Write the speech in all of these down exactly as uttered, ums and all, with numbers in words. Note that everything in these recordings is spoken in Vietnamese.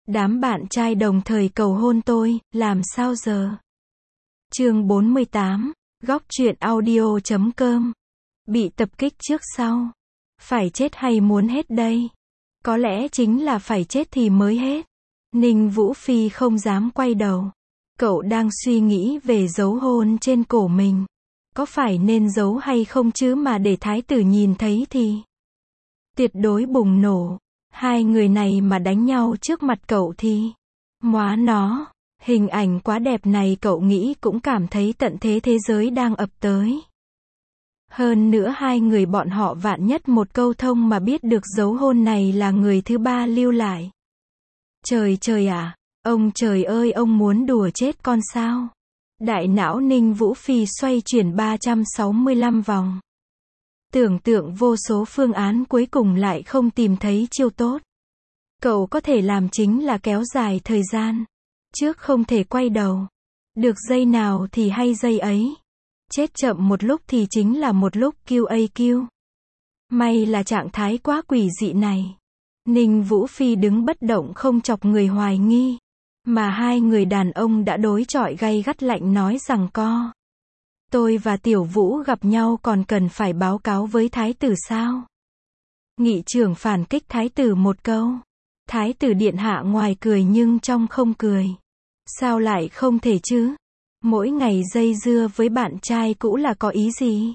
Đám bạn trai đồng thời cầu hôn tôi, làm sao giờ? Chương bốn mươi tám, góc truyện audio chấm com. Bị tập kích trước sau. Phải chết hay muốn hết đây? Có lẽ chính là phải chết thì mới hết. Ninh Vũ Phi không dám quay đầu. Cậu đang suy nghĩ về dấu hôn trên cổ mình. Có phải nên giấu hay không chứ mà để thái tử nhìn thấy thì tuyệt đối bùng nổ. Hai người này mà đánh nhau trước mặt cậu thì móa nó. Hình ảnh quá đẹp này cậu nghĩ cũng cảm thấy tận thế thế giới đang ập tới. Hơn nữa hai người bọn họ vạn nhất một câu thông mà biết được dấu hôn này là người thứ ba lưu lại. Trời trời ạ, à, ông trời ơi, ông muốn đùa chết con sao? Đại não Ninh Vũ Phi xoay chuyển ba trăm sáu mươi lăm vòng. Tưởng tượng vô số phương án cuối cùng lại không tìm thấy chiêu tốt. Cậu có thể làm chính là kéo dài thời gian. Trước không thể quay đầu. Được giây nào thì hay giây ấy. Chết chậm một lúc thì chính là một lúc quy a quy. May là trạng thái quá quỷ dị này. Ninh Vũ Phi đứng bất động không chọc người hoài nghi. Mà hai người đàn ông đã đối chọi gay gắt lạnh nói rằng co. Tôi và Tiểu Vũ gặp nhau còn cần phải báo cáo với thái tử sao? Nghị trưởng phản kích thái tử một câu. Thái tử điện hạ ngoài cười nhưng trong không cười. Sao lại không thể chứ? Mỗi ngày dây dưa với bạn trai cũ là có ý gì?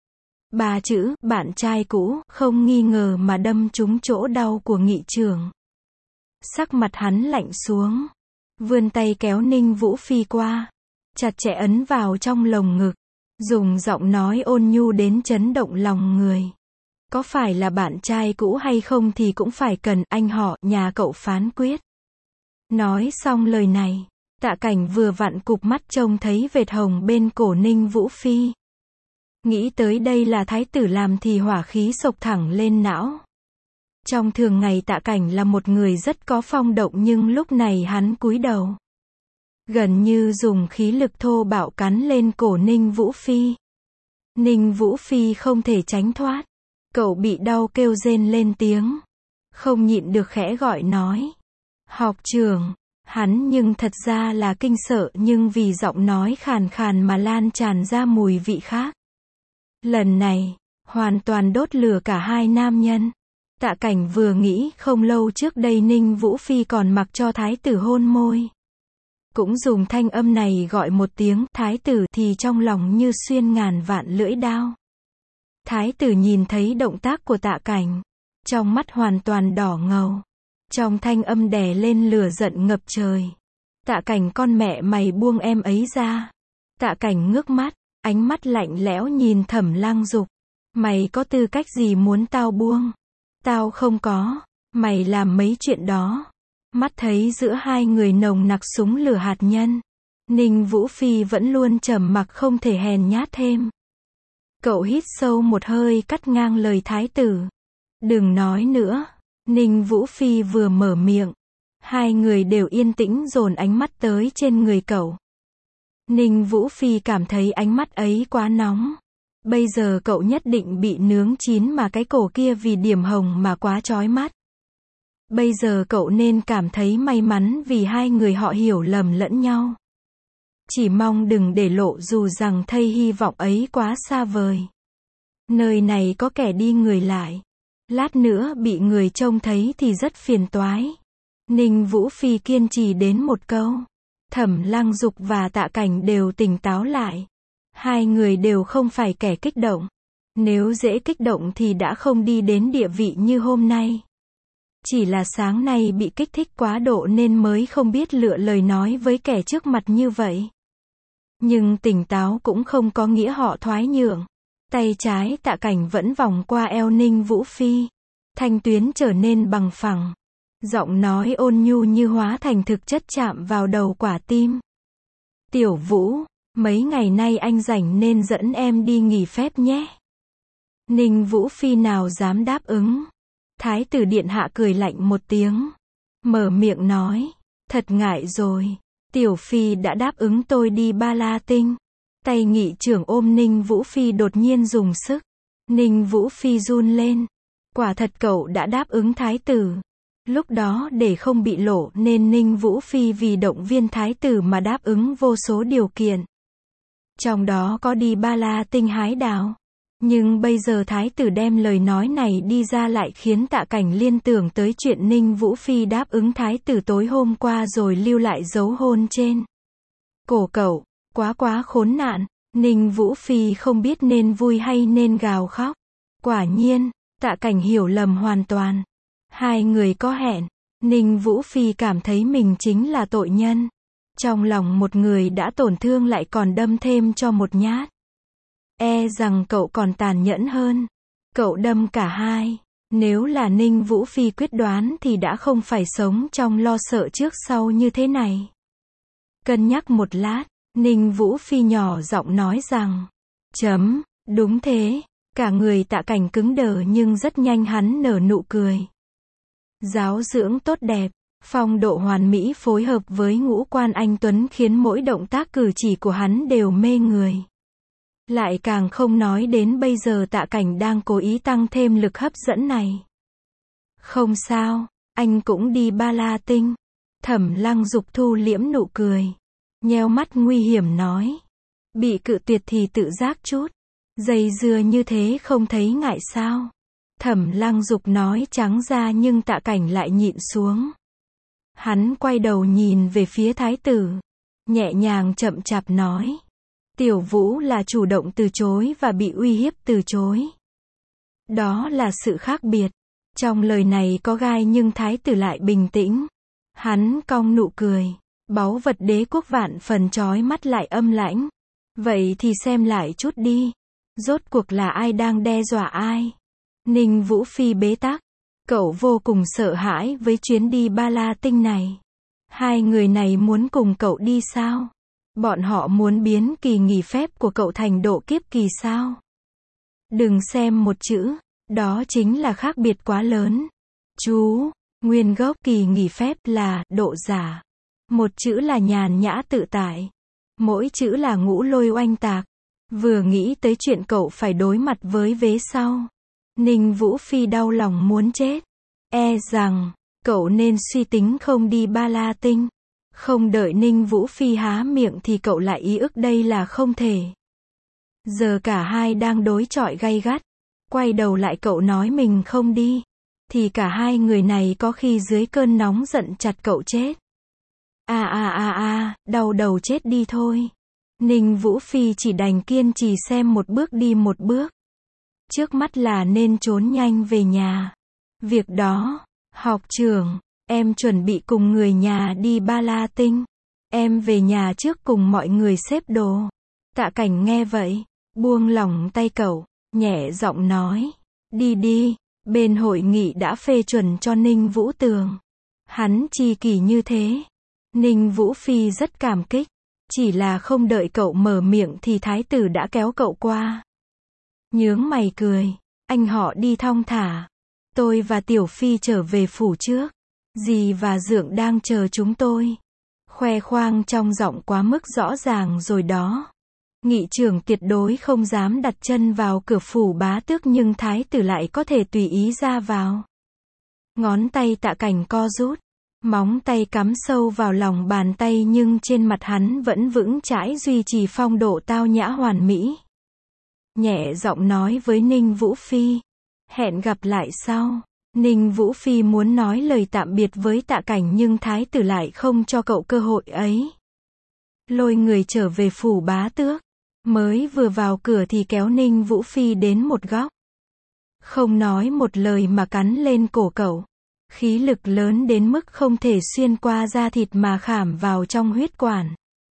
Ba chữ, bạn trai cũ, không nghi ngờ mà đâm trúng chỗ đau của nghị trưởng. Sắc mặt hắn lạnh xuống. Vươn tay kéo Ninh Vũ Phi qua. Chặt chẽ ấn vào trong lồng ngực. Dùng giọng nói ôn nhu đến chấn động lòng người. Có phải là bạn trai cũ hay không thì cũng phải cần anh họ nhà cậu phán quyết. Nói xong lời này, Tạ Cảnh vừa vặn cụp mắt trông thấy vệt hồng bên cổ Ninh Vũ Phi. Nghĩ tới đây là thái tử làm thì hỏa khí sộc thẳng lên não. Trong thường ngày Tạ Cảnh là một người rất có phong động nhưng lúc này hắn cúi đầu. Gần như dùng khí lực thô bạo cắn lên cổ Ninh Vũ Phi. Ninh Vũ Phi không thể tránh thoát. Cậu bị đau kêu rên lên tiếng. Không nhịn được khẽ gọi nói. Học trưởng. Hắn nhưng thật ra là kinh sợ nhưng vì giọng nói khàn khàn mà lan tràn ra mùi vị khác. Lần này, hoàn toàn đốt lửa cả hai nam nhân. Tạ Cảnh vừa nghĩ không lâu trước đây Ninh Vũ Phi còn mặc cho thái tử hôn môi. Cũng dùng thanh âm này gọi một tiếng thái tử thì trong lòng như xuyên ngàn vạn lưỡi đao. Thái tử nhìn thấy động tác của Tạ Cảnh. Trong mắt hoàn toàn đỏ ngầu. Trong thanh âm đè lên lửa giận ngập trời. Tạ Cảnh con mẹ mày buông em ấy ra. Tạ Cảnh ngước mắt. Ánh mắt lạnh lẽo nhìn Thẩm Lang Dục. Mày có tư cách gì muốn tao buông? Tao không có. Mày làm mấy chuyện đó. Mắt thấy giữa hai người nồng nặc súng lửa hạt nhân. Ninh Vũ Phi vẫn luôn trầm mặc không thể hèn nhát thêm. Cậu hít sâu một hơi cắt ngang lời thái tử. Đừng nói nữa. Ninh Vũ Phi vừa mở miệng. Hai người đều yên tĩnh dồn ánh mắt tới trên người cậu. Ninh Vũ Phi cảm thấy ánh mắt ấy quá nóng. Bây giờ cậu nhất định bị nướng chín mà cái cổ kia vì điểm hồng mà quá chói mắt. Bây giờ cậu nên cảm thấy may mắn vì hai người họ hiểu lầm lẫn nhau. Chỉ mong đừng để lộ dù rằng thây hy vọng ấy quá xa vời. Nơi này có kẻ đi người lại. Lát nữa bị người trông thấy thì rất phiền toái. Ninh Vũ Phi kiên trì đến một câu. Thẩm Lang Dục và Tạ Cảnh đều tỉnh táo lại. Hai người đều không phải kẻ kích động. Nếu dễ kích động thì đã không đi đến địa vị như hôm nay. Chỉ là sáng nay bị kích thích quá độ nên mới không biết lựa lời nói với kẻ trước mặt như vậy. Nhưng tỉnh táo cũng không có nghĩa họ thoái nhượng. Tay trái Tạ Cảnh vẫn vòng qua eo Ninh Vũ Phi. Thanh tuyến trở nên bằng phẳng. Giọng nói ôn nhu như hóa thành thực chất chạm vào đầu quả tim. Tiểu Vũ, mấy ngày nay anh rảnh nên dẫn em đi nghỉ phép nhé. Ninh Vũ Phi nào dám đáp ứng. Thái tử điện hạ cười lạnh một tiếng. Mở miệng nói. Thật ngại rồi. Tiểu Phi đã đáp ứng tôi đi Ba La Tinh. Tay nghị trưởng ôm Ninh Vũ Phi đột nhiên dùng sức. Ninh Vũ Phi run lên. Quả thật cậu đã đáp ứng thái tử. Lúc đó để không bị lộ nên Ninh Vũ Phi vì động viên thái tử mà đáp ứng vô số điều kiện. Trong đó có đi Ba La Tinh hái đào. Nhưng bây giờ thái tử đem lời nói này đi ra lại khiến Tạ Cảnh liên tưởng tới chuyện Ninh Vũ Phi đáp ứng thái tử tối hôm qua rồi lưu lại dấu hôn trên cổ cậu. Quá quá khốn nạn. Ninh Vũ Phi không biết nên vui hay nên gào khóc. Quả nhiên, Tạ Cảnh hiểu lầm hoàn toàn. Hai người có hẹn. Ninh Vũ Phi cảm thấy mình chính là tội nhân. Trong lòng một người đã tổn thương lại còn đâm thêm cho một nhát. E rằng cậu còn tàn nhẫn hơn. Cậu đâm cả hai. Nếu là Ninh Vũ Phi quyết đoán thì đã không phải sống trong lo sợ trước sau như thế này. Cân nhắc một lát, Ninh Vũ Phi nhỏ giọng nói rằng, chấm, đúng thế. Cả người Tạ Cảnh cứng đờ nhưng rất nhanh hắn nở nụ cười. Giáo dưỡng tốt đẹp, phong độ hoàn mỹ phối hợp với ngũ quan anh tuấn khiến mỗi động tác cử chỉ của hắn đều mê người. Lại càng không nói đến bây giờ Tạ Cảnh đang cố ý tăng thêm lực hấp dẫn này. Không sao, anh cũng đi Ba La Tinh. Thẩm Lăng Dục thu liễm nụ cười. Nheo mắt nguy hiểm nói. Bị cự tuyệt thì tự giác chút. Dây dưa như thế không thấy ngại sao? Thẩm Lăng Dục nói trắng ra nhưng Tạ Cảnh lại nhịn xuống. Hắn quay đầu nhìn về phía thái tử. Nhẹ nhàng chậm chạp nói. Tiểu Vũ là chủ động từ chối và bị uy hiếp từ chối. Đó là sự khác biệt. Trong lời này có gai nhưng thái tử lại bình tĩnh. Hắn cong nụ cười. Báu vật đế quốc vạn phần chói mắt lại âm lãnh. Vậy thì xem lại chút đi. Rốt cuộc là ai đang đe dọa ai? Ninh Vũ Phi bế tắc. Cậu vô cùng sợ hãi với chuyến đi Ba La Tinh này. Hai người này muốn cùng cậu đi sao? Bọn họ muốn biến kỳ nghỉ phép của cậu thành độ kiếp kỳ sao? Đừng xem một chữ, đó chính là khác biệt quá lớn. Chú, nguyên gốc kỳ nghỉ phép là độ giả. Một chữ là nhàn nhã tự tại. Mỗi chữ là ngũ lôi oanh tạc. Vừa nghĩ tới chuyện cậu phải đối mặt với vế sau. Ninh Vũ Phi đau lòng muốn chết. E rằng, cậu nên suy tính không đi Ba La Tinh. Không đợi Ninh Vũ Phi há miệng thì cậu lại ý ức đây là không thể. Giờ cả hai đang đối chọi gay gắt. Quay đầu lại cậu nói mình không đi. Thì cả hai người này có khi dưới cơn nóng giận chặt cậu chết. À à à à, đau đầu chết đi thôi. Ninh Vũ Phi chỉ đành kiên trì xem một bước đi một bước. Trước mắt là nên trốn nhanh về nhà. Việc đó, học trưởng, em chuẩn bị cùng người nhà đi Ba La Tinh. Em về nhà trước cùng mọi người xếp đồ. Tạ Cảnh nghe vậy, buông lỏng tay cậu, nhẹ giọng nói. Đi đi, bên hội nghị đã phê chuẩn cho Ninh Vũ Tường. Hắn chi kỷ như thế. Ninh Vũ Phi rất cảm kích. Chỉ là không đợi cậu mở miệng thì thái tử đã kéo cậu qua. Nhướng mày cười. Anh họ đi thong thả. Tôi và Tiểu Phi trở về phủ trước. Dì và Dượng đang chờ chúng tôi. Khoe khoang trong giọng quá mức rõ ràng rồi đó. Nghị trưởng tuyệt đối không dám đặt chân vào cửa phủ bá tước nhưng thái tử lại có thể tùy ý ra vào. Ngón tay Tạ Cảnh co rút. Móng tay cắm sâu vào lòng bàn tay nhưng trên mặt hắn vẫn vững chãi duy trì phong độ tao nhã hoàn mỹ. Nhẹ giọng nói với Ninh Vũ Phi. Hẹn gặp lại sau. Ninh Vũ Phi muốn nói lời tạm biệt với Tạ Cảnh nhưng thái tử lại không cho cậu cơ hội ấy. Lôi người trở về phủ bá tước. Mới vừa vào cửa thì kéo Ninh Vũ Phi đến một góc. Không nói một lời mà cắn lên cổ cậu. Khí lực lớn đến mức không thể xuyên qua da thịt mà khảm vào trong huyết quản.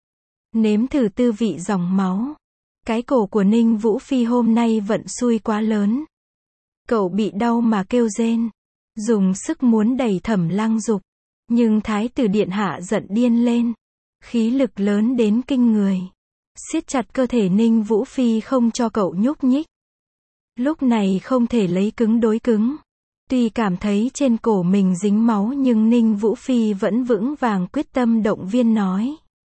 Nếm thử tư vị dòng máu. Cái cổ của Ninh Vũ Phi hôm nay vận xui quá lớn. Cậu bị đau mà kêu rên. Dùng sức muốn đẩy Thẩm Lăng Dục. Nhưng thái tử điện hạ giận điên lên. Khí lực lớn đến kinh người. Siết chặt cơ thể Ninh Vũ Phi không cho cậu nhúc nhích. Lúc này không thể lấy cứng đối cứng. Tuy cảm thấy trên cổ mình dính máu nhưng Ninh Vũ Phi vẫn vững vàng quyết tâm động viên nói.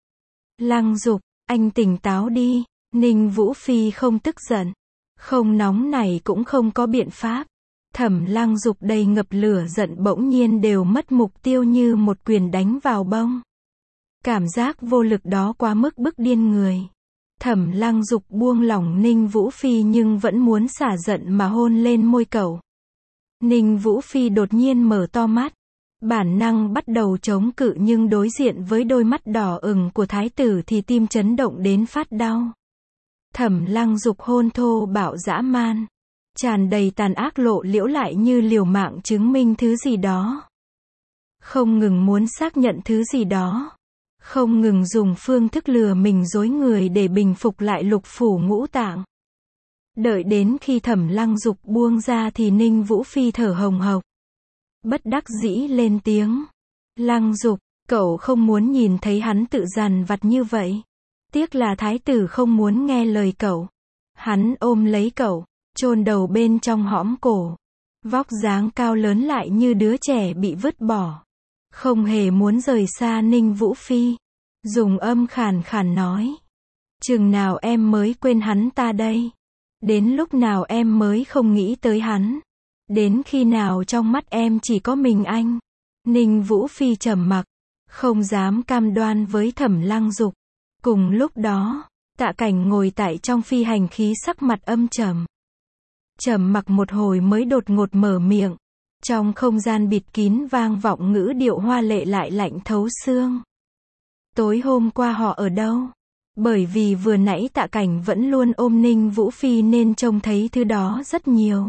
Lăng Dục, anh tỉnh táo đi. Ninh Vũ Phi không tức giận. Không nóng này cũng không có biện pháp. Thẩm Lăng Dục đầy ngập lửa giận bỗng nhiên đều mất mục tiêu như một quyền đánh vào bông. Cảm giác vô lực đó quá mức bức điên người. Thẩm Lăng Dục buông lỏng Ninh Vũ Phi nhưng vẫn muốn xả giận mà hôn lên môi cậu. Ninh Vũ Phi đột nhiên mở to mắt. Bản năng bắt đầu chống cự nhưng đối diện với đôi mắt đỏ ửng của thái tử thì tim chấn động đến phát đau. Thẩm Lăng Dục hôn thô bạo dã man, tràn đầy tàn ác lộ liễu lại như liều mạng chứng minh thứ gì đó. Không ngừng muốn xác nhận thứ gì đó. Không ngừng dùng phương thức lừa mình dối người để bình phục lại lục phủ ngũ tạng. Đợi đến khi Thẩm Lăng Dục buông ra thì Ninh Vũ Phi thở hồng hộc. Bất đắc dĩ lên tiếng. Lăng Dục, cậu không muốn nhìn thấy hắn tự dằn vặt như vậy. Tiếc là thái tử không muốn nghe lời cậu. Hắn ôm lấy cậu, chôn đầu bên trong hõm cổ. Vóc dáng cao lớn lại như đứa trẻ bị vứt bỏ. Không hề muốn rời xa Ninh Vũ Phi. Dùng âm khàn khàn nói. Chừng nào em mới quên hắn ta đây? Đến lúc nào em mới không nghĩ tới hắn? Đến khi nào trong mắt em chỉ có mình anh? Ninh Vũ Phi trầm mặc, không dám cam đoan với Thẩm Lăng Dục. Cùng lúc đó, Tạ Cảnh ngồi tại trong phi hành khí sắc mặt âm trầm. Trầm mặc một hồi mới đột ngột mở miệng. Trong không gian bịt kín vang vọng ngữ điệu hoa lệ lại lạnh thấu xương. Tối hôm qua họ ở đâu? Bởi vì vừa nãy Tạ Cảnh vẫn luôn ôm Ninh Vũ Phi nên trông thấy thứ đó rất nhiều.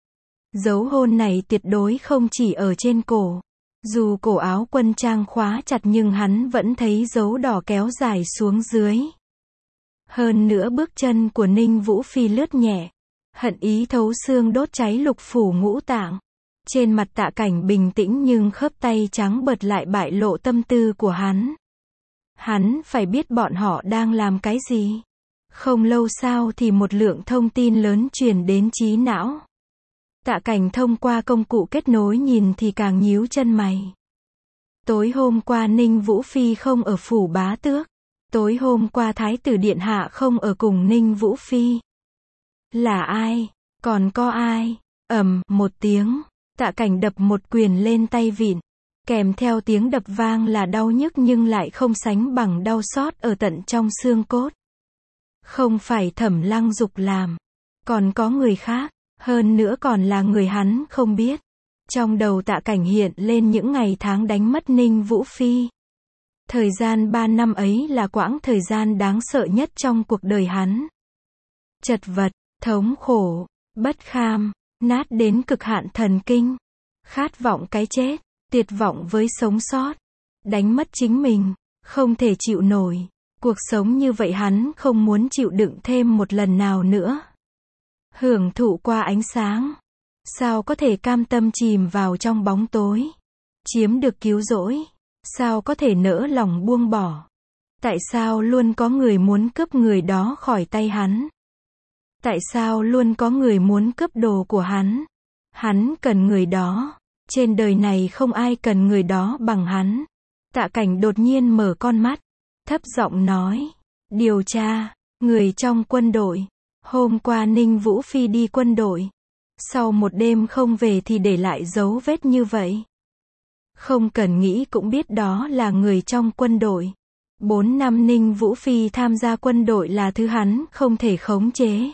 Dấu hôn này tuyệt đối không chỉ ở trên cổ. Dù cổ áo quân trang khóa chặt nhưng hắn vẫn thấy dấu đỏ kéo dài xuống dưới. Hơn nữa bước chân của Ninh Vũ Phi lướt nhẹ. Hận ý thấu xương đốt cháy lục phủ ngũ tạng. Trên mặt Tạ Cảnh bình tĩnh nhưng khớp tay trắng bợt lại bại lộ tâm tư của hắn. Hắn phải biết bọn họ đang làm cái gì. Không lâu sau thì một lượng thông tin lớn truyền đến trí não. Tạ Cảnh thông qua công cụ kết nối nhìn thì càng nhíu chân mày. Tối hôm qua Ninh Vũ Phi không ở phủ bá tước. Tối hôm qua Thái tử Điện Hạ không ở cùng Ninh Vũ Phi. Là ai? Còn có ai? Ầm, một tiếng. Tạ Cảnh đập một quyền lên tay vịn. Kèm theo tiếng đập vang là đau nhức nhưng lại không sánh bằng đau xót ở tận trong xương cốt. Không phải Thẩm Lăng Dục làm. Còn có người khác. Hơn nữa còn là người hắn không biết. Trong đầu Tạ Cảnh hiện lên những ngày tháng đánh mất Ninh Vũ Phi. Thời gian ba năm ấy là quãng thời gian đáng sợ nhất trong cuộc đời hắn. Chật vật, thống khổ, bất kham, nát đến cực hạn thần kinh. Khát vọng cái chết, tuyệt vọng với sống sót. Đánh mất chính mình, không thể chịu nổi. Cuộc sống như vậy hắn không muốn chịu đựng thêm một lần nào nữa. Hưởng thụ qua ánh sáng. Sao có thể cam tâm chìm vào trong bóng tối? Chiếm được cứu rỗi. Sao có thể nỡ lòng buông bỏ? Tại sao luôn có người muốn cướp người đó khỏi tay hắn? Tại sao luôn có người muốn cướp đồ của hắn? Hắn cần người đó. Trên đời này không ai cần người đó bằng hắn. Tạ Cảnh đột nhiên mở con mắt. Thấp giọng nói. Điều tra. Người trong quân đội. Hôm qua Ninh Vũ Phi đi quân đội. Sau một đêm không về thì để lại dấu vết như vậy. Không cần nghĩ cũng biết đó là người trong quân đội. Bốn năm Ninh Vũ Phi tham gia quân đội là thứ hắn không thể khống chế.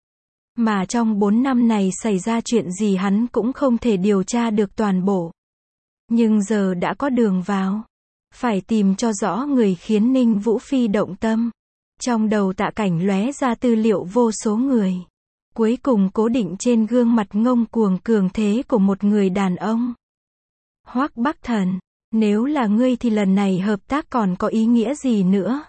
Mà trong bốn năm này xảy ra chuyện gì hắn cũng không thể điều tra được toàn bộ. Nhưng giờ đã có đường vào. Phải tìm cho rõ người khiến Ninh Vũ Phi động tâm. Trong đầu Tạ Cảnh lóe ra tư liệu vô số người. Cuối cùng cố định trên gương mặt ngông cuồng cường thế của một người đàn ông. Hoắc Bắc Thần, nếu là ngươi thì lần này hợp tác còn có ý nghĩa gì nữa?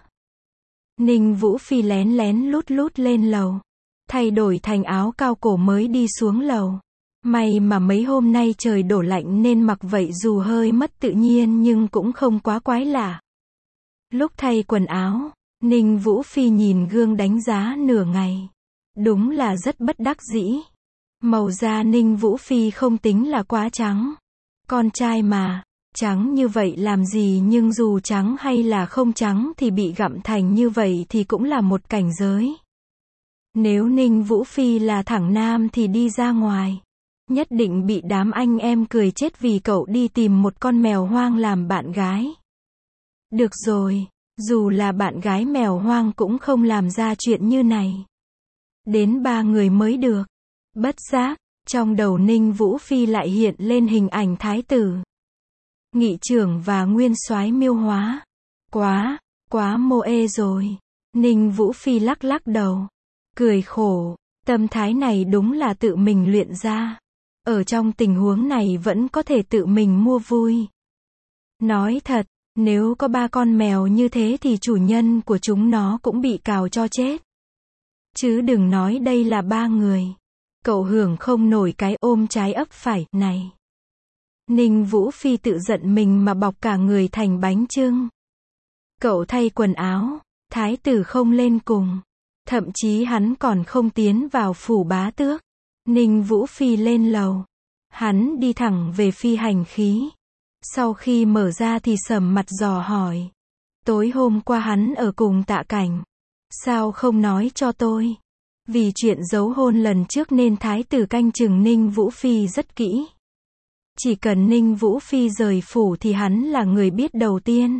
Ninh Vũ Phi lén lén lút lút lên lầu. Thay đổi thành áo cao cổ mới đi xuống lầu. May mà mấy hôm nay trời đổ lạnh nên mặc vậy dù hơi mất tự nhiên nhưng cũng không quá quái lạ. Lúc thay quần áo, Ninh Vũ Phi nhìn gương đánh giá nửa ngày. Đúng là rất bất đắc dĩ. Màu da Ninh Vũ Phi không tính là quá trắng. Con trai mà, trắng như vậy làm gì nhưng dù trắng hay là không trắng thì bị gặm thành như vậy thì cũng là một cảnh giới. Nếu Ninh Vũ Phi là thẳng nam thì đi ra ngoài. nhất định bị đám anh em cười chết vì cậu đi tìm một con mèo hoang làm bạn gái. Được rồi, dù là bạn gái mèo hoang cũng không làm ra chuyện như này. Đến ba người mới được. Bất giác, trong đầu Ninh Vũ Phi lại hiện lên hình ảnh thái tử, nghị trưởng và nguyên soái Miêu Hóa. Quá, quá mô ê rồi. Ninh Vũ Phi lắc lắc đầu, cười khổ, tâm thái này đúng là tự mình luyện ra. Ở trong tình huống này vẫn có thể tự mình mua vui. Nói thật, nếu có ba con mèo như thế thì chủ nhân của chúng nó cũng bị cào cho chết. Chứ đừng nói đây là ba người. Cậu hưởng không nổi cái ôm trái ấp phải này. Ninh Vũ Phi tự giận mình mà bọc cả người thành bánh chưng. Cậu thay quần áo, thái tử không lên cùng. Thậm chí hắn còn không tiến vào phủ bá tước. Ninh Vũ Phi lên lầu. Hắn đi thẳng về phi hành khí. Sau khi mở ra thì sầm mặt dò hỏi. Tối hôm qua hắn ở cùng Tạ Cảnh. Sao không nói cho tôi? Vì chuyện giấu hôn lần trước nên thái tử canh chừng Ninh Vũ Phi rất kỹ. Chỉ cần Ninh Vũ Phi rời phủ thì hắn là người biết đầu tiên.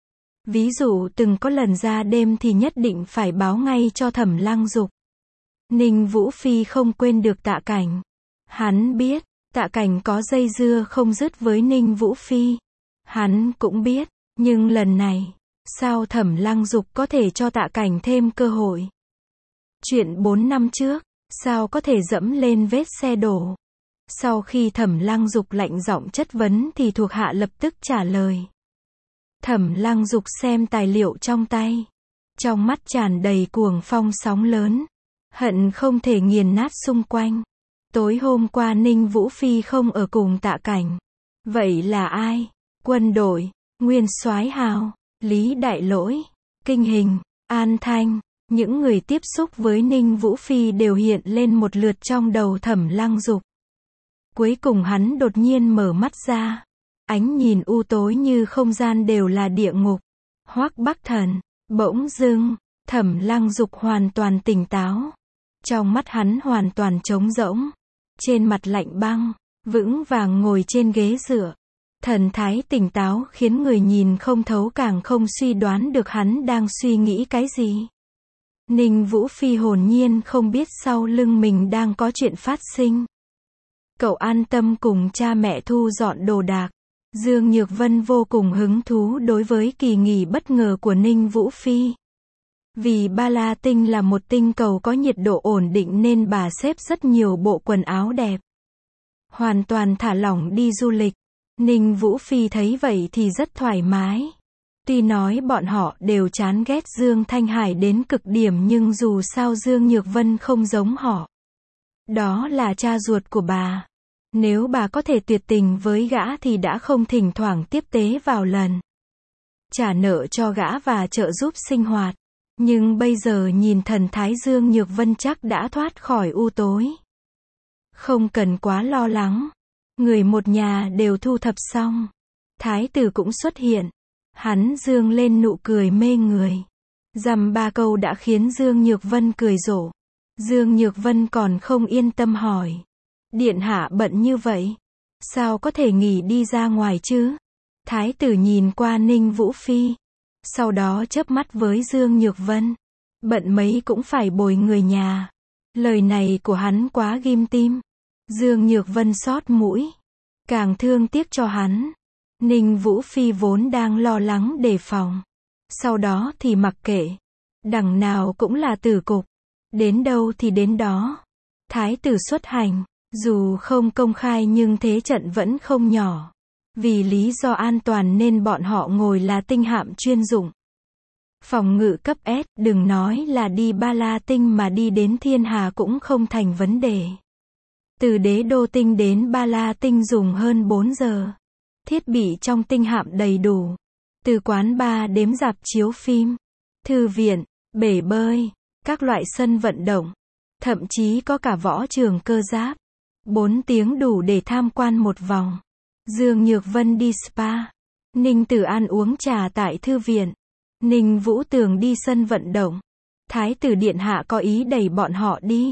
Ví dụ từng có lần ra đêm thì nhất định phải báo ngay cho Thẩm Lăng Dục. Ninh Vũ Phi không quên được Tạ Cảnh. Hắn biết, Tạ Cảnh có dây dưa không dứt với Ninh Vũ Phi. Hắn cũng biết, nhưng lần này, sao Thẩm Lăng Dục có thể cho Tạ Cảnh thêm cơ hội? Chuyện bốn năm trước, sao có thể dẫm lên vết xe đổ? Sau khi Thẩm Lăng Dục lạnh giọng chất vấn thì thuộc hạ lập tức trả lời. Thẩm Lăng Dục xem tài liệu trong tay. Trong mắt tràn đầy cuồng phong sóng lớn. Hận không thể nghiền nát xung quanh. Tối hôm qua Ninh Vũ Phi không ở cùng Tạ Cảnh. Vậy là ai? Quân đội, Nguyên Soái Hào, Lý Đại Lỗi, Kinh Hình, An Thanh. Những người tiếp xúc với Ninh Vũ Phi đều hiện lên một lượt trong đầu Thẩm Lăng Dục. Cuối cùng hắn đột nhiên mở mắt ra. Ánh nhìn u tối như không gian đều là địa ngục. Hoắc Bắc Thần, bỗng dưng, Thẩm Lăng Dục hoàn toàn tỉnh táo. Trong mắt hắn hoàn toàn trống rỗng. Trên mặt lạnh băng, vững vàng ngồi trên ghế dựa. Thần thái tỉnh táo khiến người nhìn không thấu càng không suy đoán được hắn đang suy nghĩ cái gì. Ninh Vũ Phi hồn nhiên không biết sau lưng mình đang có chuyện phát sinh. Cậu an tâm cùng cha mẹ thu dọn đồ đạc. Dương Nhược Vân vô cùng hứng thú đối với kỳ nghỉ bất ngờ của Ninh Vũ Phi. Vì Ba La Tinh là một tinh cầu có nhiệt độ ổn định nên bà xếp rất nhiều bộ quần áo đẹp. Hoàn toàn thả lỏng đi du lịch. Ninh Vũ Phi thấy vậy thì rất thoải mái. Tuy nói bọn họ đều chán ghét Dương Thanh Hải đến cực điểm nhưng dù sao Dương Nhược Vân không giống họ. Đó là cha ruột của bà. Nếu bà có thể tuyệt tình với gã thì đã không thỉnh thoảng tiếp tế vào lần. Trả nợ cho gã và trợ giúp sinh hoạt. Nhưng bây giờ nhìn thần thái Dương Nhược Vân chắc đã thoát khỏi u tối. Không cần quá lo lắng. Người một nhà đều thu thập xong. Thái tử cũng xuất hiện. Hắn dương lên nụ cười mê người. Dăm ba câu đã khiến Dương Nhược Vân cười rộ. Dương Nhược Vân còn không yên tâm hỏi. Điện hạ bận như vậy. Sao có thể nghỉ đi ra ngoài chứ? Thái tử nhìn qua Ninh Vũ Phi. Sau đó chớp mắt với Dương Nhược Vân. Bận mấy cũng phải bồi người nhà. Lời này của hắn quá ghim tim. Dương Nhược Vân xót mũi. Càng thương tiếc cho hắn. Ninh Vũ Phi vốn đang lo lắng đề phòng. Sau đó thì mặc kệ. Đằng nào cũng là tử cục. Đến đâu thì đến đó. Thái tử xuất hành. Dù không công khai nhưng thế trận vẫn không nhỏ. Vì lý do an toàn nên bọn họ ngồi là tinh hạm chuyên dụng. Phòng ngự cấp S, đừng nói là đi Ba La Tinh mà đi đến Thiên Hà cũng không thành vấn đề. Từ Đế Đô Tinh đến Ba La Tinh dùng hơn bốn giờ. Thiết bị trong tinh hạm đầy đủ. Từ quán bar đếm rạp chiếu phim, thư viện, bể bơi, các loại sân vận động. Thậm chí có cả võ trường cơ giáp. Bốn tiếng đủ để tham quan một vòng. Dương Nhược Vân đi spa. Ninh Tử An uống trà tại thư viện. Ninh Vũ Tường đi sân vận động. Thái tử điện hạ có ý đẩy bọn họ đi.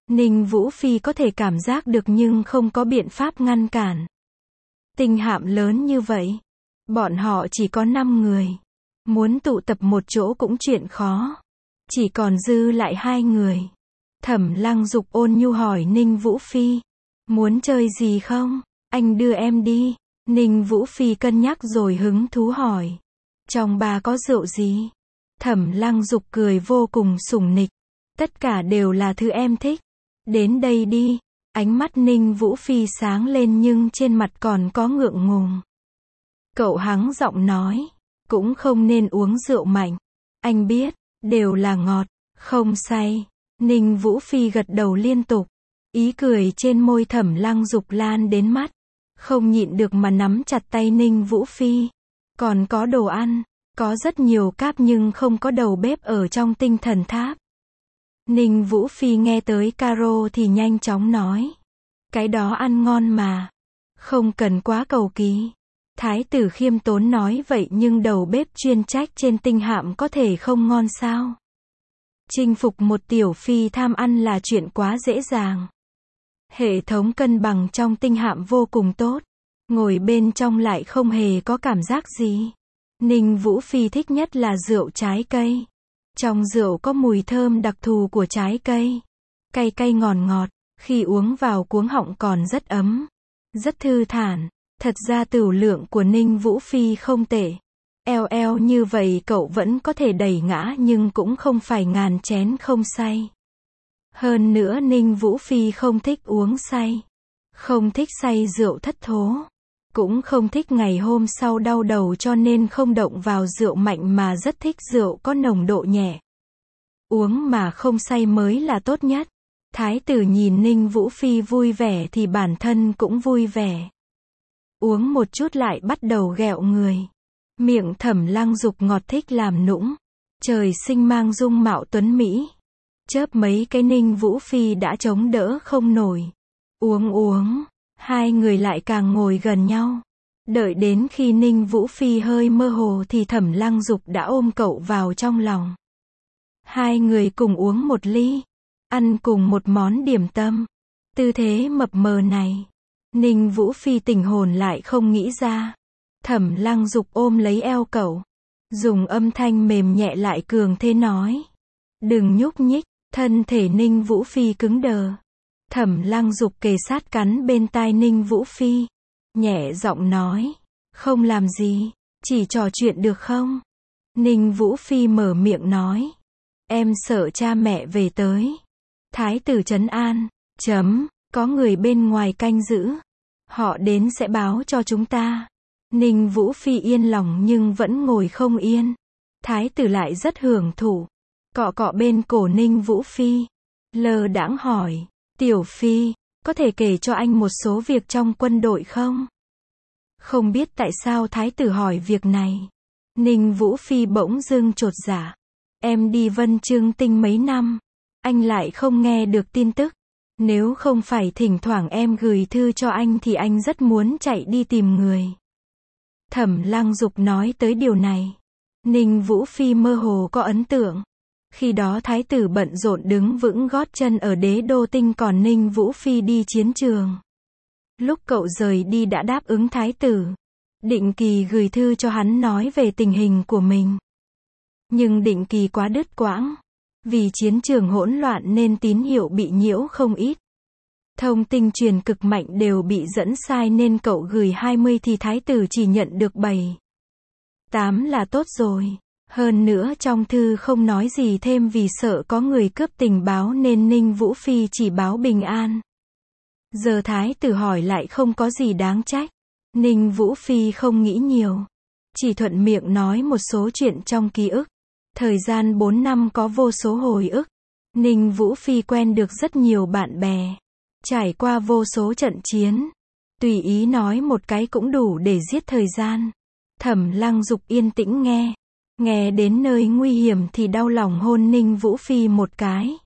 Ninh Vũ Phi có thể cảm giác được nhưng không có biện pháp ngăn cản. Tinh hạm lớn như vậy. Bọn họ chỉ có năm người. Muốn tụ tập một chỗ cũng chuyện khó. Chỉ còn dư lại hai người. Thẩm Lăng Dục ôn nhu hỏi Ninh Vũ Phi. Muốn chơi gì không? Anh đưa em đi. Ninh Vũ Phi cân nhắc rồi hứng thú hỏi. Trong bà có rượu gì? Thẩm Lăng Dục cười vô cùng sủng nịch. Tất cả đều là thứ em thích. Đến đây đi. Ánh mắt Ninh Vũ Phi sáng lên nhưng trên mặt còn có ngượng ngùng. Cậu hắng giọng nói. Cũng không nên uống rượu mạnh. Anh biết, đều là ngọt, không say. Ninh Vũ Phi gật đầu liên tục. Ý cười trên môi Thẩm Lăng Dục lan đến mắt. Không nhịn được mà nắm chặt tay Ninh Vũ Phi. Còn có đồ ăn, có rất nhiều cáp nhưng không có đầu bếp ở trong tinh thần tháp. Ninh Vũ Phi nghe tới caro thì nhanh chóng nói. Cái đó ăn ngon mà. Không cần quá cầu kỳ. Thái tử khiêm tốn nói vậy nhưng đầu bếp chuyên trách trên tinh hạm có thể không ngon sao? Chinh phục một tiểu phi tham ăn là chuyện quá dễ dàng. Hệ thống cân bằng trong tinh hạm vô cùng tốt. Ngồi bên trong lại không hề có cảm giác gì. Ninh Vũ Phi thích nhất là rượu trái cây. Trong rượu có mùi thơm đặc thù của trái cây. Cay cay ngọt ngọt, khi uống vào cuống họng còn rất ấm. Rất thư thản. Thật ra tửu lượng của Ninh Vũ Phi không tệ. Eo eo như vậy cậu vẫn có thể đẩy ngã nhưng cũng không phải ngàn chén không say. Hơn nữa Ninh Vũ Phi không thích uống say. Không thích say rượu thất thố. Cũng không thích ngày hôm sau đau đầu cho nên không động vào rượu mạnh mà rất thích rượu có nồng độ nhẹ. Uống mà không say mới là tốt nhất. Thái tử nhìn Ninh Vũ Phi vui vẻ thì bản thân cũng vui vẻ. Uống một chút lại bắt đầu ghẹo người. Miệng Thẩm Lăng Dục ngọt thích làm nũng. Trời sinh mang dung mạo tuấn Mỹ. Chớp mấy cái Ninh Vũ Phi đã chống đỡ không nổi. Uống uống. Hai người lại càng ngồi gần nhau. Đợi đến khi Ninh Vũ Phi hơi mơ hồ thì Thẩm Lăng Dục đã ôm cậu vào trong lòng. Hai người cùng uống một ly. Ăn cùng một món điểm tâm. Tư thế mập mờ này. Ninh Vũ Phi tỉnh hồn lại không nghĩ ra. Thẩm Lăng Dục ôm lấy eo cậu. Dùng âm thanh mềm nhẹ lại cường thế nói. Đừng nhúc nhích. Thân thể Ninh Vũ Phi cứng đờ. Thẩm Lăng Dục kề sát cắn bên tai Ninh Vũ Phi. Nhẹ giọng nói. Không làm gì. Chỉ trò chuyện được không? Ninh Vũ Phi mở miệng nói. Em sợ cha mẹ về tới. Thái tử trấn an. Chấm. Có người bên ngoài canh giữ. Họ đến sẽ báo cho chúng ta. Ninh Vũ Phi yên lòng nhưng vẫn ngồi không yên. Thái tử lại rất hưởng thụ. Cọ cọ bên cổ Ninh Vũ Phi. Lơ đãng hỏi. Tiểu Phi, có thể kể cho anh một số việc trong quân đội không? Không biết tại sao thái tử hỏi việc này. Ninh Vũ Phi bỗng dưng chột dạ. Em đi Vân Chương Tinh mấy năm. Anh lại không nghe được tin tức. Nếu không phải thỉnh thoảng em gửi thư cho anh thì anh rất muốn chạy đi tìm người. Thẩm Lăng Dục nói tới điều này. Ninh Vũ Phi mơ hồ có ấn tượng. Khi đó thái tử bận rộn đứng vững gót chân ở đế đô tinh còn Ninh Vũ Phi đi chiến trường. Lúc cậu rời đi đã đáp ứng thái tử. Định Kỳ gửi thư cho hắn nói về tình hình của mình. Nhưng Định Kỳ quá đứt quãng. Vì chiến trường hỗn loạn nên tín hiệu bị nhiễu không ít. Thông tin truyền cực mạnh đều bị dẫn sai nên cậu gửi hai mươi thì thái tử chỉ nhận được bảy. tám là tốt rồi. Hơn nữa trong thư không nói gì thêm vì sợ có người cướp tình báo nên Ninh Vũ Phi chỉ báo bình an. Giờ thái tử hỏi lại không có gì đáng trách. Ninh Vũ Phi không nghĩ nhiều. Chỉ thuận miệng nói một số chuyện trong ký ức. Thời gian bốn năm có vô số hồi ức. Ninh Vũ Phi quen được rất nhiều bạn bè. Trải qua vô số trận chiến. Tùy ý nói một cái cũng đủ để giết thời gian. Thẩm Lăng Dục yên tĩnh nghe. Nghe đến nơi nguy hiểm thì đau lòng hôn Ninh Vũ Phi một cái.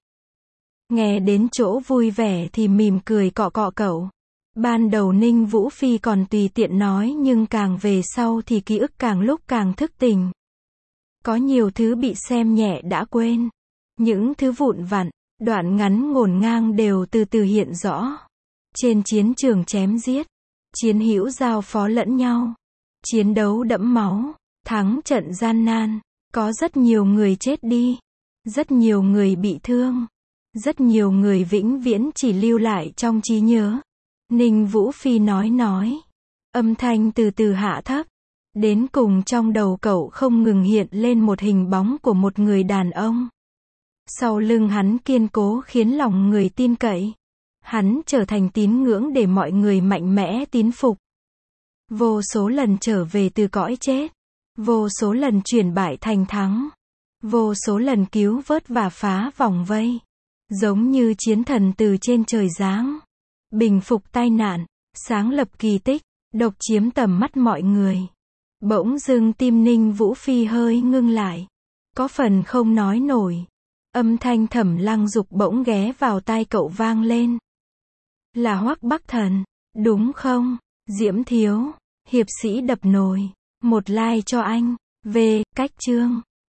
Nghe đến chỗ vui vẻ thì mỉm cười cọ cọ cậu. Ban đầu Ninh Vũ Phi còn tùy tiện nói nhưng càng về sau thì ký ức càng lúc càng thức tỉnh. Có nhiều thứ bị xem nhẹ đã quên. Những thứ vụn vặt, Đoạn ngắn ngổn ngang đều từ từ hiện rõ. Trên chiến trường chém giết, chiến hữu giao phó lẫn nhau, chiến đấu đẫm máu, thắng trận gian nan, có rất nhiều người chết đi, rất nhiều người bị thương, rất nhiều người vĩnh viễn chỉ lưu lại trong trí nhớ. Ninh Vũ Phi nói nói, âm thanh từ từ hạ thấp, đến cùng trong đầu cậu không ngừng hiện lên một hình bóng của một người đàn ông. Sau lưng hắn kiên cố khiến lòng người tin cậy. Hắn trở thành tín ngưỡng để mọi người mạnh mẽ tín phục. Vô số lần trở về từ cõi chết. Vô số lần chuyển bại thành thắng. Vô số lần cứu vớt và phá vòng vây. Giống như chiến thần từ trên trời giáng. Bình phục tai nạn, sáng lập kỳ tích, độc chiếm tầm mắt mọi người. Bỗng dưng tim Ninh Vũ Phi hơi ngưng lại. Có phần không nói nổi. Âm thanh Thẩm Lăng Dục bỗng ghé vào tai cậu vang lên. Là Hoắc Bắc Thần, đúng không? Diễm thiếu, hiệp sĩ đập nồi, một like cho anh. Về, cách chương.